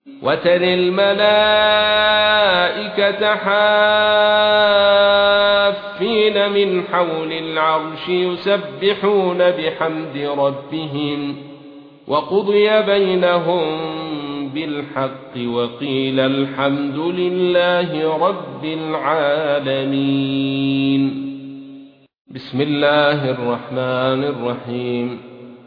وترى الملائكة حافين من حول العرش يسبحون بحمد ربهم وقضي بينهم بالحق وقيل الحمد لله رب العالمين. بسم الله الرحمن الرحيم.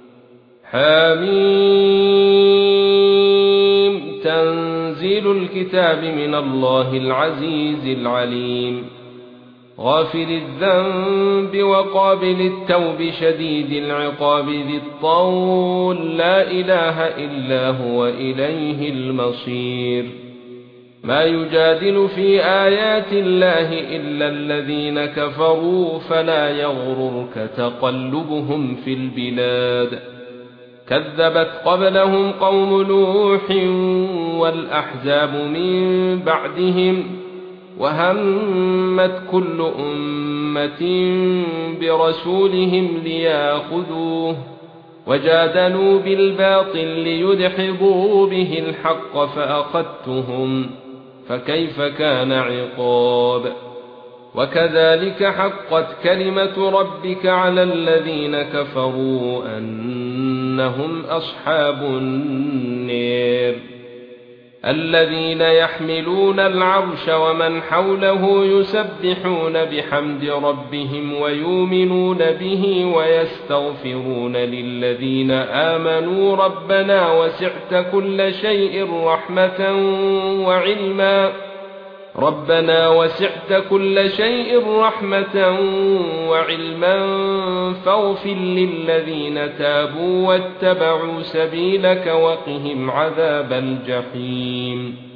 حميم. تنزيل الكتاب من الله العزيز العليم. غافر الذنب وقابل التوب شديد العقاب ذي الطول لا إله إلا هو إليه المصير. ما يجادل في آيات الله إلا الذين كفروا فلا يغررك تقلبهم في البلاد. كذبت قبلهم قوم نوح والأحزاب من بعدهم وهمت كل أمة برسولهم ليأخذوه وجادلوا بالباطل ليدحضوا به الحق فأخذتهم فكيف كان عقاب. وكذلك حقت كلمة ربك على الذين كفروا أنهم أصحاب النار. الذين يحملون العرش ومن حوله يسبحون بحمد ربهم ويؤمنون به ويستغفرون للذين آمنوا ربنا وسعت كل شيء رحمة وعلما فاغفر للذين تابوا واتبعوا سبيلك وقهم عذاب الجحيم.